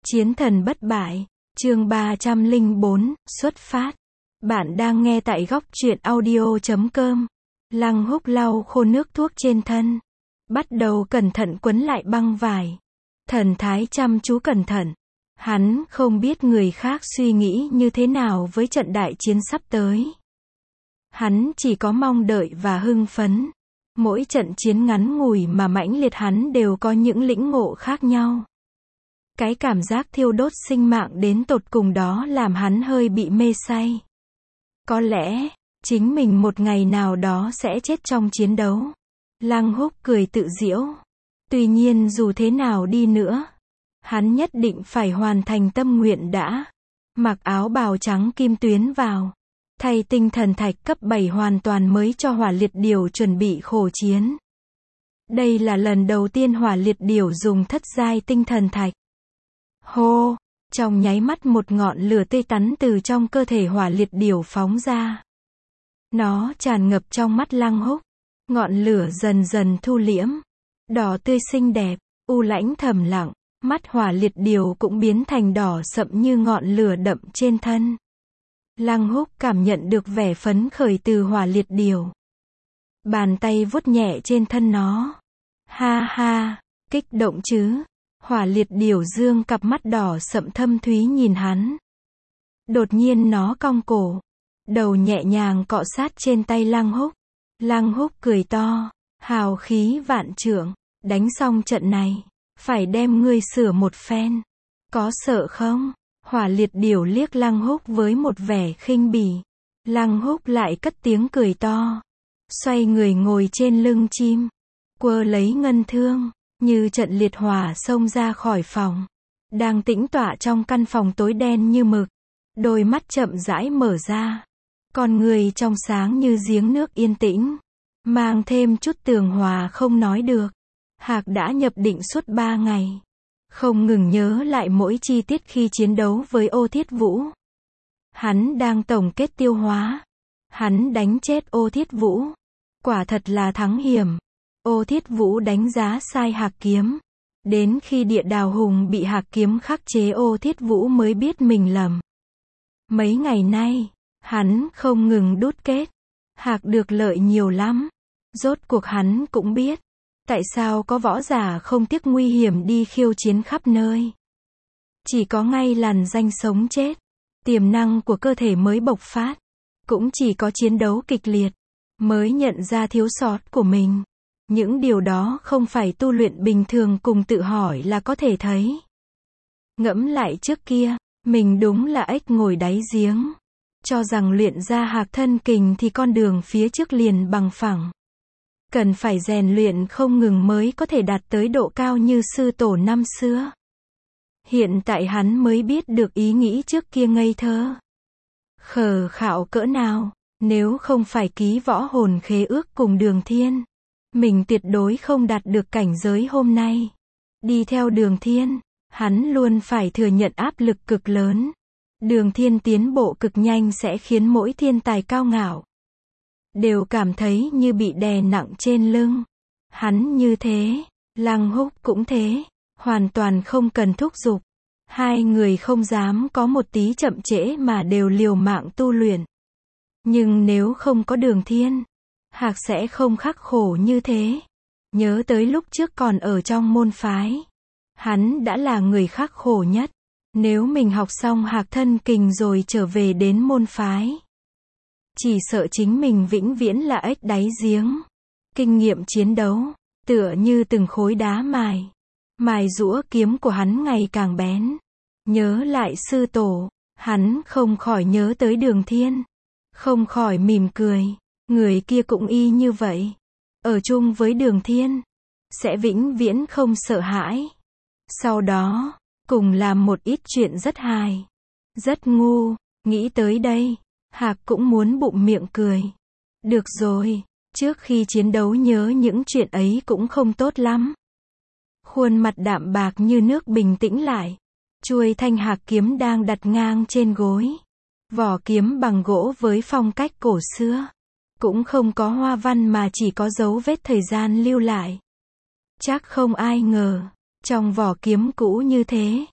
Chiến thần bất bại, chương 304, xuất phát. Bạn đang nghe tại góc truyện audio.com. Lăng Húc lau khô nước thuốc trên thân. Bắt đầu cẩn thận quấn lại băng vải. Thần thái chăm chú cẩn thận. Hắn không biết người khác suy nghĩ như thế nào với trận đại chiến sắp tới. Hắn chỉ có mong đợi và hưng phấn. Mỗi trận chiến ngắn ngủi mà mãnh liệt hắn đều có những lĩnh ngộ khác nhau. Cái cảm giác thiêu đốt sinh mạng đến tột cùng đó làm hắn hơi bị mê say. Có lẽ, chính mình một ngày nào đó sẽ chết trong chiến đấu. Lăng Húc cười tự giễu. Tuy nhiên dù thế nào đi nữa, hắn nhất định phải hoàn thành tâm nguyện đã. Mặc áo bào trắng kim tuyến vào. Thay tinh thần thạch cấp 7 hoàn toàn mới cho hỏa liệt điểu chuẩn bị khổ chiến. Đây là lần đầu tiên hỏa liệt điểu dùng thất giai tinh thần thạch. Hô! Trong nháy mắt một ngọn lửa tươi tắn từ trong cơ thể hỏa liệt điểu phóng ra. Nó tràn ngập trong mắt Lăng Húc. Ngọn lửa dần dần thu liễm. Đỏ tươi xinh đẹp, u lãnh thầm lặng. Mắt hỏa liệt điểu cũng biến thành đỏ sậm như ngọn lửa đậm trên thân. Lăng Húc cảm nhận được vẻ phấn khởi từ hỏa liệt điểu. Bàn tay vuốt nhẹ trên thân nó. Ha ha, kích động chứ. Hỏa liệt điểu dương cặp mắt đỏ sậm thâm thúy nhìn hắn. Đột nhiên nó cong cổ. Đầu nhẹ nhàng cọ sát trên tay Lăng Húc. Lăng Húc cười to. Hào khí vạn trượng. Đánh xong trận này. Phải đem ngươi sửa một phen. Có sợ không? Hỏa liệt điểu liếc Lăng Húc với một vẻ khinh bỉ. Lăng Húc lại cất tiếng cười to. Xoay người ngồi trên lưng chim. Quơ lấy ngân thương. Như trận liệt hỏa xông ra khỏi phòng. Đang tĩnh tọa trong căn phòng tối đen như mực. Đôi mắt chậm rãi mở ra. Con người trong sáng như giếng nước yên tĩnh. Mang thêm chút tường hòa không nói được. Hạc đã nhập định suốt 3 ngày. Không ngừng nhớ lại mỗi chi tiết khi chiến đấu với Ô Thiết Vũ. Hắn đang tổng kết tiêu hóa. Hắn đánh chết Ô Thiết Vũ. Quả thật là thắng hiểm. Ô Thiết Vũ đánh giá sai Hạc kiếm. Đến khi Địa Đào Hùng bị Hạc kiếm khắc chế Ô Thiết Vũ mới biết mình lầm. Mấy ngày nay, hắn không ngừng đút kết. Hạc được lợi nhiều lắm. Rốt cuộc hắn cũng biết. Tại sao có võ giả không tiếc nguy hiểm đi khiêu chiến khắp nơi. Chỉ có ngay lằn danh sống chết. Tiềm năng của cơ thể mới bộc phát. Cũng chỉ có chiến đấu kịch liệt. Mới nhận ra thiếu sót của mình. Những điều đó không phải tu luyện bình thường cùng tự hỏi là có thể thấy. Ngẫm lại trước kia, mình đúng là ếch ngồi đáy giếng. Cho rằng luyện ra Hạc thân kình thì con đường phía trước liền bằng phẳng. Cần phải rèn luyện không ngừng mới có thể đạt tới độ cao như sư tổ năm xưa. Hiện tại hắn mới biết được ý nghĩ trước kia ngây thơ. Khờ khạo cỡ nào, nếu không phải ký võ hồn khế ước cùng Đường Thiên. Mình tuyệt đối không đạt được cảnh giới hôm nay. Đi theo Đường Thiên, hắn luôn phải thừa nhận áp lực cực lớn. Đường Thiên tiến bộ cực nhanh sẽ khiến mỗi thiên tài cao ngạo đều cảm thấy như bị đè nặng trên lưng. Hắn như thế, Lăng Húc cũng thế, hoàn toàn không cần thúc giục. Hai người không dám có một tí chậm trễ mà đều liều mạng tu luyện. Nhưng nếu không có Đường Thiên, Hạc sẽ không khắc khổ như thế. Nhớ tới lúc trước còn ở trong môn phái. Hắn đã là người khắc khổ nhất. Nếu mình học xong Hạc thân kình rồi trở về đến môn phái. Chỉ sợ chính mình vĩnh viễn là ếch đáy giếng. Kinh nghiệm chiến đấu, tựa như từng khối đá mài. Mài giũa kiếm của hắn ngày càng bén. Nhớ lại sư tổ, hắn không khỏi nhớ tới Đường Thiên. Không khỏi mỉm cười. Người kia cũng y như vậy. Ở chung với Đường Thiên, sẽ vĩnh viễn không sợ hãi. Sau đó, cùng làm một ít chuyện rất hài. Rất ngu, nghĩ tới đây. Hạc cũng muốn bụng miệng cười. Được rồi, trước khi chiến đấu nhớ những chuyện ấy cũng không tốt lắm. Khuôn mặt đạm bạc như nước bình tĩnh lại. Chuôi thanh Hạc kiếm đang đặt ngang trên gối. Vỏ kiếm bằng gỗ với phong cách cổ xưa. Cũng không có hoa văn mà chỉ có dấu vết thời gian lưu lại. Chắc không ai ngờ, trong vỏ kiếm cũ như thế,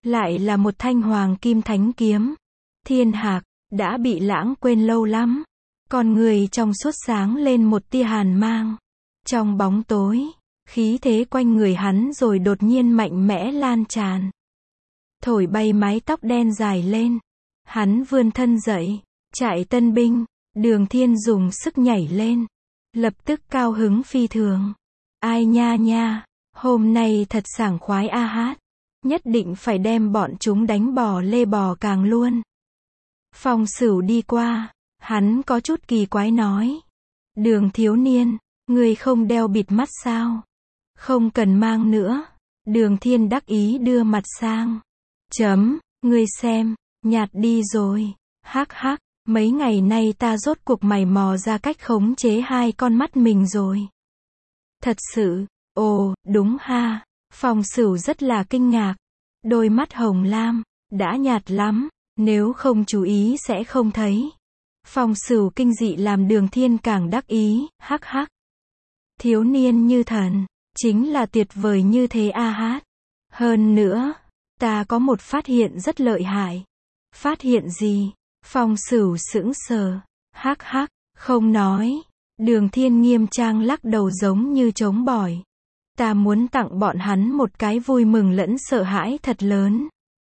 Lại là một thanh hoàng kim thánh kiếm. Thiên Hạc, đã bị lãng quên lâu lắm. Con người trong suốt sáng lên một tia hàn mang. Trong bóng tối, khí thế quanh người hắn rồi đột nhiên mạnh mẽ lan tràn. Thổi bay mái tóc đen dài lên. Hắn vươn thân dậy, chạy tân binh. Đường Thiên dùng sức nhảy lên. Lập tức cao hứng phi thường. Ai nha nha, hôm nay thật sảng khoái a hát. Nhất định phải đem bọn chúng đánh bò lê bò càng luôn. Phong Sửu đi qua, hắn có chút kỳ quái nói. Đường thiếu niên, người không đeo bịt mắt sao? Không cần mang nữa. Đường Thiên đắc ý đưa mặt sang. Ngươi xem, nhạt đi rồi. Hắc hắc, mấy ngày nay ta rốt cuộc mày mò ra cách khống chế hai con mắt mình rồi. Thật sự, ồ, đúng ha. Phong Sửu rất là kinh ngạc. Đôi mắt hồng lam, đã nhạt lắm, nếu không chú ý sẽ không thấy. Phong Sửu kinh dị làm Đường Thiên càng đắc ý, hắc hắc. Thiếu niên như thần, chính là tuyệt vời như thế a hát. Hơn nữa, ta có một phát hiện rất lợi hại. Phát hiện gì? Phong Sửu sững sờ, hắc hắc, không nói. Đường Thiên nghiêm trang lắc đầu giống như trống bỏi. Ta muốn tặng bọn hắn một cái vui mừng lẫn sợ hãi thật lớn.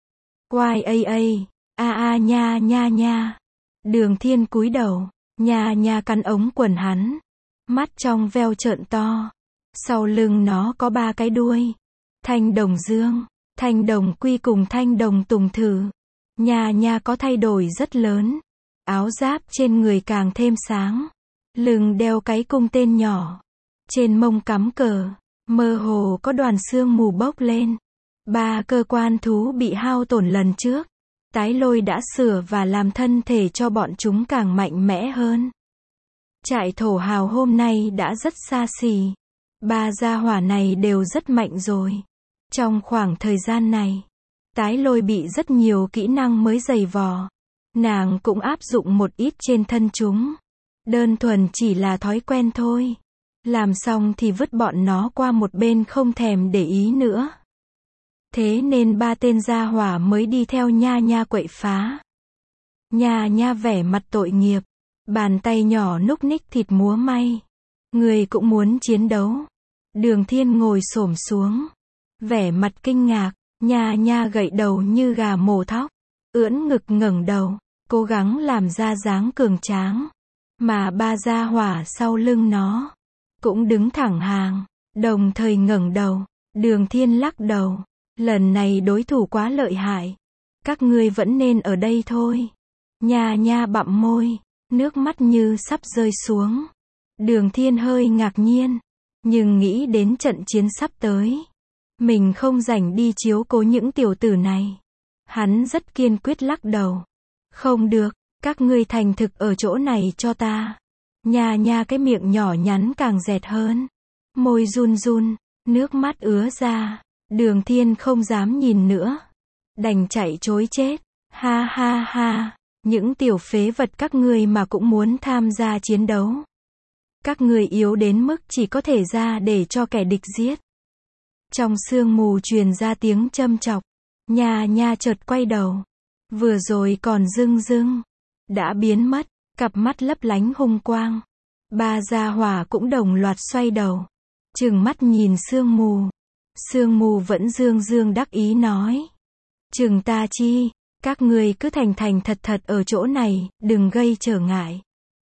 Nha nha nha. Đường Thiên cúi đầu, nha nha cắn ống quần hắn. Mắt trong veo trợn to. Sau lưng nó có 3 cái đuôi. Thanh đồng dương, thanh đồng quy cùng thanh đồng tùng thử. Nha nha có thay đổi rất lớn. Áo giáp trên người càng thêm sáng. Lưng đeo cái cung tên nhỏ. Trên mông cắm cờ. Mơ hồ có đoàn sương mù bốc lên. 3 cơ quan thú bị hao tổn lần trước. Tái Lôi đã sửa và làm thân thể cho bọn chúng càng mạnh mẽ hơn. Trại thổ hào hôm nay đã rất xa xỉ. 3 gia hỏa này đều rất mạnh rồi. Trong khoảng thời gian này, Tái Lôi bị rất nhiều kỹ năng mới dày vò. Nàng cũng áp dụng một ít trên thân chúng. Đơn thuần chỉ là thói quen thôi. Làm xong thì vứt bọn nó qua một bên không thèm để ý nữa. Thế nên 3 tên gia hỏa mới đi theo nha nha quậy phá. Nha nha vẻ mặt tội nghiệp. Bàn tay nhỏ núc ních thịt múa may. Người cũng muốn chiến đấu. Đường Thiên ngồi xổm xuống. Vẻ mặt kinh ngạc. Nha nha gậy đầu như gà mổ thóc. Ưỡn ngực ngẩng đầu. Cố gắng làm ra dáng cường tráng. Mà 3 gia hỏa sau lưng nó cũng đứng thẳng hàng, đồng thời ngẩng đầu. Đường Thiên lắc đầu. Lần này đối thủ quá lợi hại. Các ngươi vẫn nên ở đây thôi. Nha nha bặm môi. Nước mắt như sắp rơi xuống. Đường Thiên hơi ngạc nhiên. Nhưng nghĩ đến trận chiến sắp tới. Mình không rảnh đi chiếu cố những tiểu tử này. Hắn rất kiên quyết lắc đầu. Không được, các ngươi thành thực ở chỗ này cho ta. Nha nha cái miệng nhỏ nhắn càng dẹt hơn. Môi run run, nước mắt ứa ra. Đường Thiên không dám nhìn nữa. Đành chạy trối chết. Ha ha ha, những tiểu phế vật các ngươi mà cũng muốn tham gia chiến đấu. Các ngươi yếu đến mức chỉ có thể ra để cho kẻ địch giết. Trong sương mù truyền ra tiếng châm chọc. Nha nha chợt quay đầu. Vừa rồi còn rưng rưng. Đã biến mất, cặp mắt lấp lánh hung quang. 3 gia hỏa cũng đồng loạt xoay đầu. Trừng mắt nhìn sương mù. Sương mù vẫn dương dương đắc ý nói. Chừng ta chi, các ngươi cứ thành thành thật thật ở chỗ này, đừng gây trở ngại.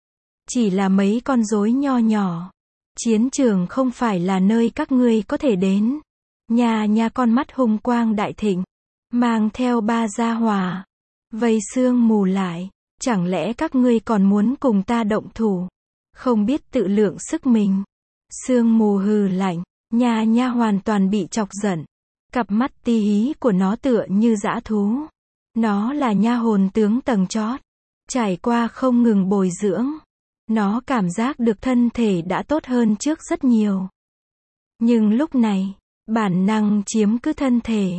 Chỉ là mấy con rối nho nhỏ. Chiến trường không phải là nơi các ngươi có thể đến. Nha nha con mắt hung quang đại thịnh. Mang theo 3 gia hỏa. Vây sương mù lại. Chẳng lẽ các ngươi còn muốn cùng ta động thủ? Không biết tự lượng sức mình. Sương mù hừ lạnh. Nha nha hoàn toàn bị chọc giận. Cặp mắt ti hí của nó tựa như dã thú. Nó là nha hồn tướng tầng chót. Trải qua không ngừng bồi dưỡng. Nó cảm giác được thân thể đã tốt hơn trước rất nhiều. Nhưng lúc này, bản năng chiếm cứ thân thể.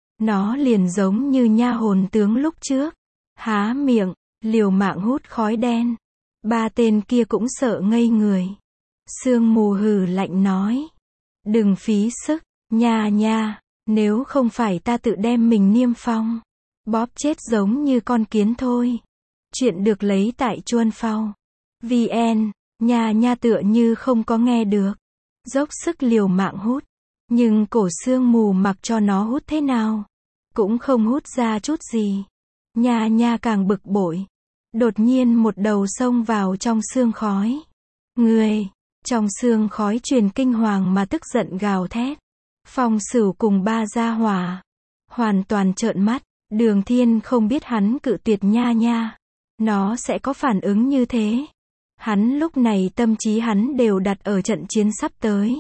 Nó liền giống như nha hồn tướng lúc trước. Há miệng, liều mạng hút khói đen. 3 tên kia cũng sợ ngây người. Sương mù hừ lạnh nói. Đừng phí sức, nha nha. Nếu không phải ta tự đem mình niêm phong, bóp chết giống như con kiến thôi. Chuyện được lấy tại Chuan Phao. VN, nha tựa như không có nghe được. Dốc sức liều mạng hút. Nhưng cổ sương mù mặc cho nó hút thế nào, cũng không hút ra chút gì. Nha càng bực bội. Đột nhiên một đầu xông vào trong sương khói. Người, trong sương khói truyền kinh hoàng mà tức giận gào thét. Phong Sửu cùng ba gia hỏa hoàn toàn trợn mắt. Đường Thiên không biết hắn cự tuyệt nha, nó sẽ có phản ứng như thế. Hắn lúc này tâm trí hắn đều đặt ở trận chiến sắp tới.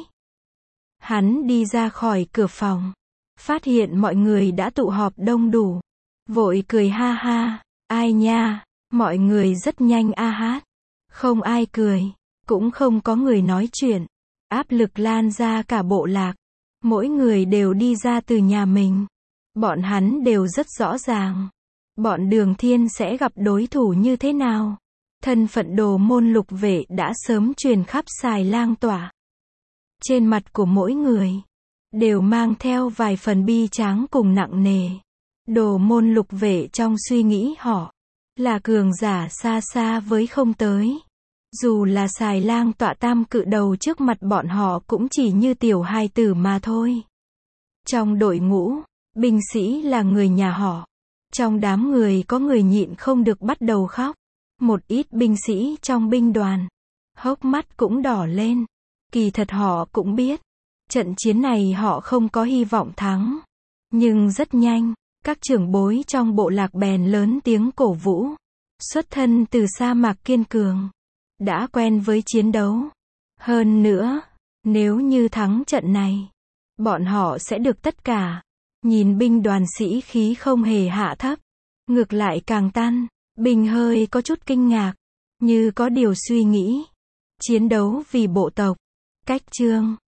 Hắn đi ra khỏi cửa phòng, phát hiện mọi người đã tụ họp đông đủ. Vội cười ha ha, ai nha, mọi người rất nhanh a hát. Không ai cười, cũng không có người nói chuyện. Áp lực lan ra cả bộ lạc. Mỗi người đều đi ra từ nhà mình. Bọn hắn đều rất rõ ràng. Bọn Đường Thiên sẽ gặp đối thủ như thế nào. Thân phận Đồ Môn Lục Vệ đã sớm truyền khắp Xài Lang Tỏa. Trên mặt của mỗi người đều mang theo vài phần bi tráng cùng nặng nề. Đồ Môn Lục Vệ trong suy nghĩ họ là cường giả xa xa với không tới. Dù là Xài Lang Tọa tam cự đầu trước mặt bọn họ cũng chỉ như tiểu hài tử mà thôi. Trong đội ngũ, binh sĩ là người nhà họ. Trong đám người có người nhịn không được bắt đầu khóc. Một ít binh sĩ trong binh đoàn, hốc mắt cũng đỏ lên. Kỳ thật họ cũng biết, trận chiến này họ không có hy vọng thắng. Nhưng rất nhanh, các trưởng bối trong bộ lạc bèn lớn tiếng cổ vũ. Xuất thân từ sa mạc kiên cường, đã quen với chiến đấu. Hơn nữa, nếu như thắng trận này, bọn họ sẽ được tất cả. Nhìn binh đoàn sĩ khí không hề hạ thấp, ngược lại càng tăng. Bình hơi có chút kinh ngạc, như có điều suy nghĩ. Chiến đấu vì bộ tộc. Cách chương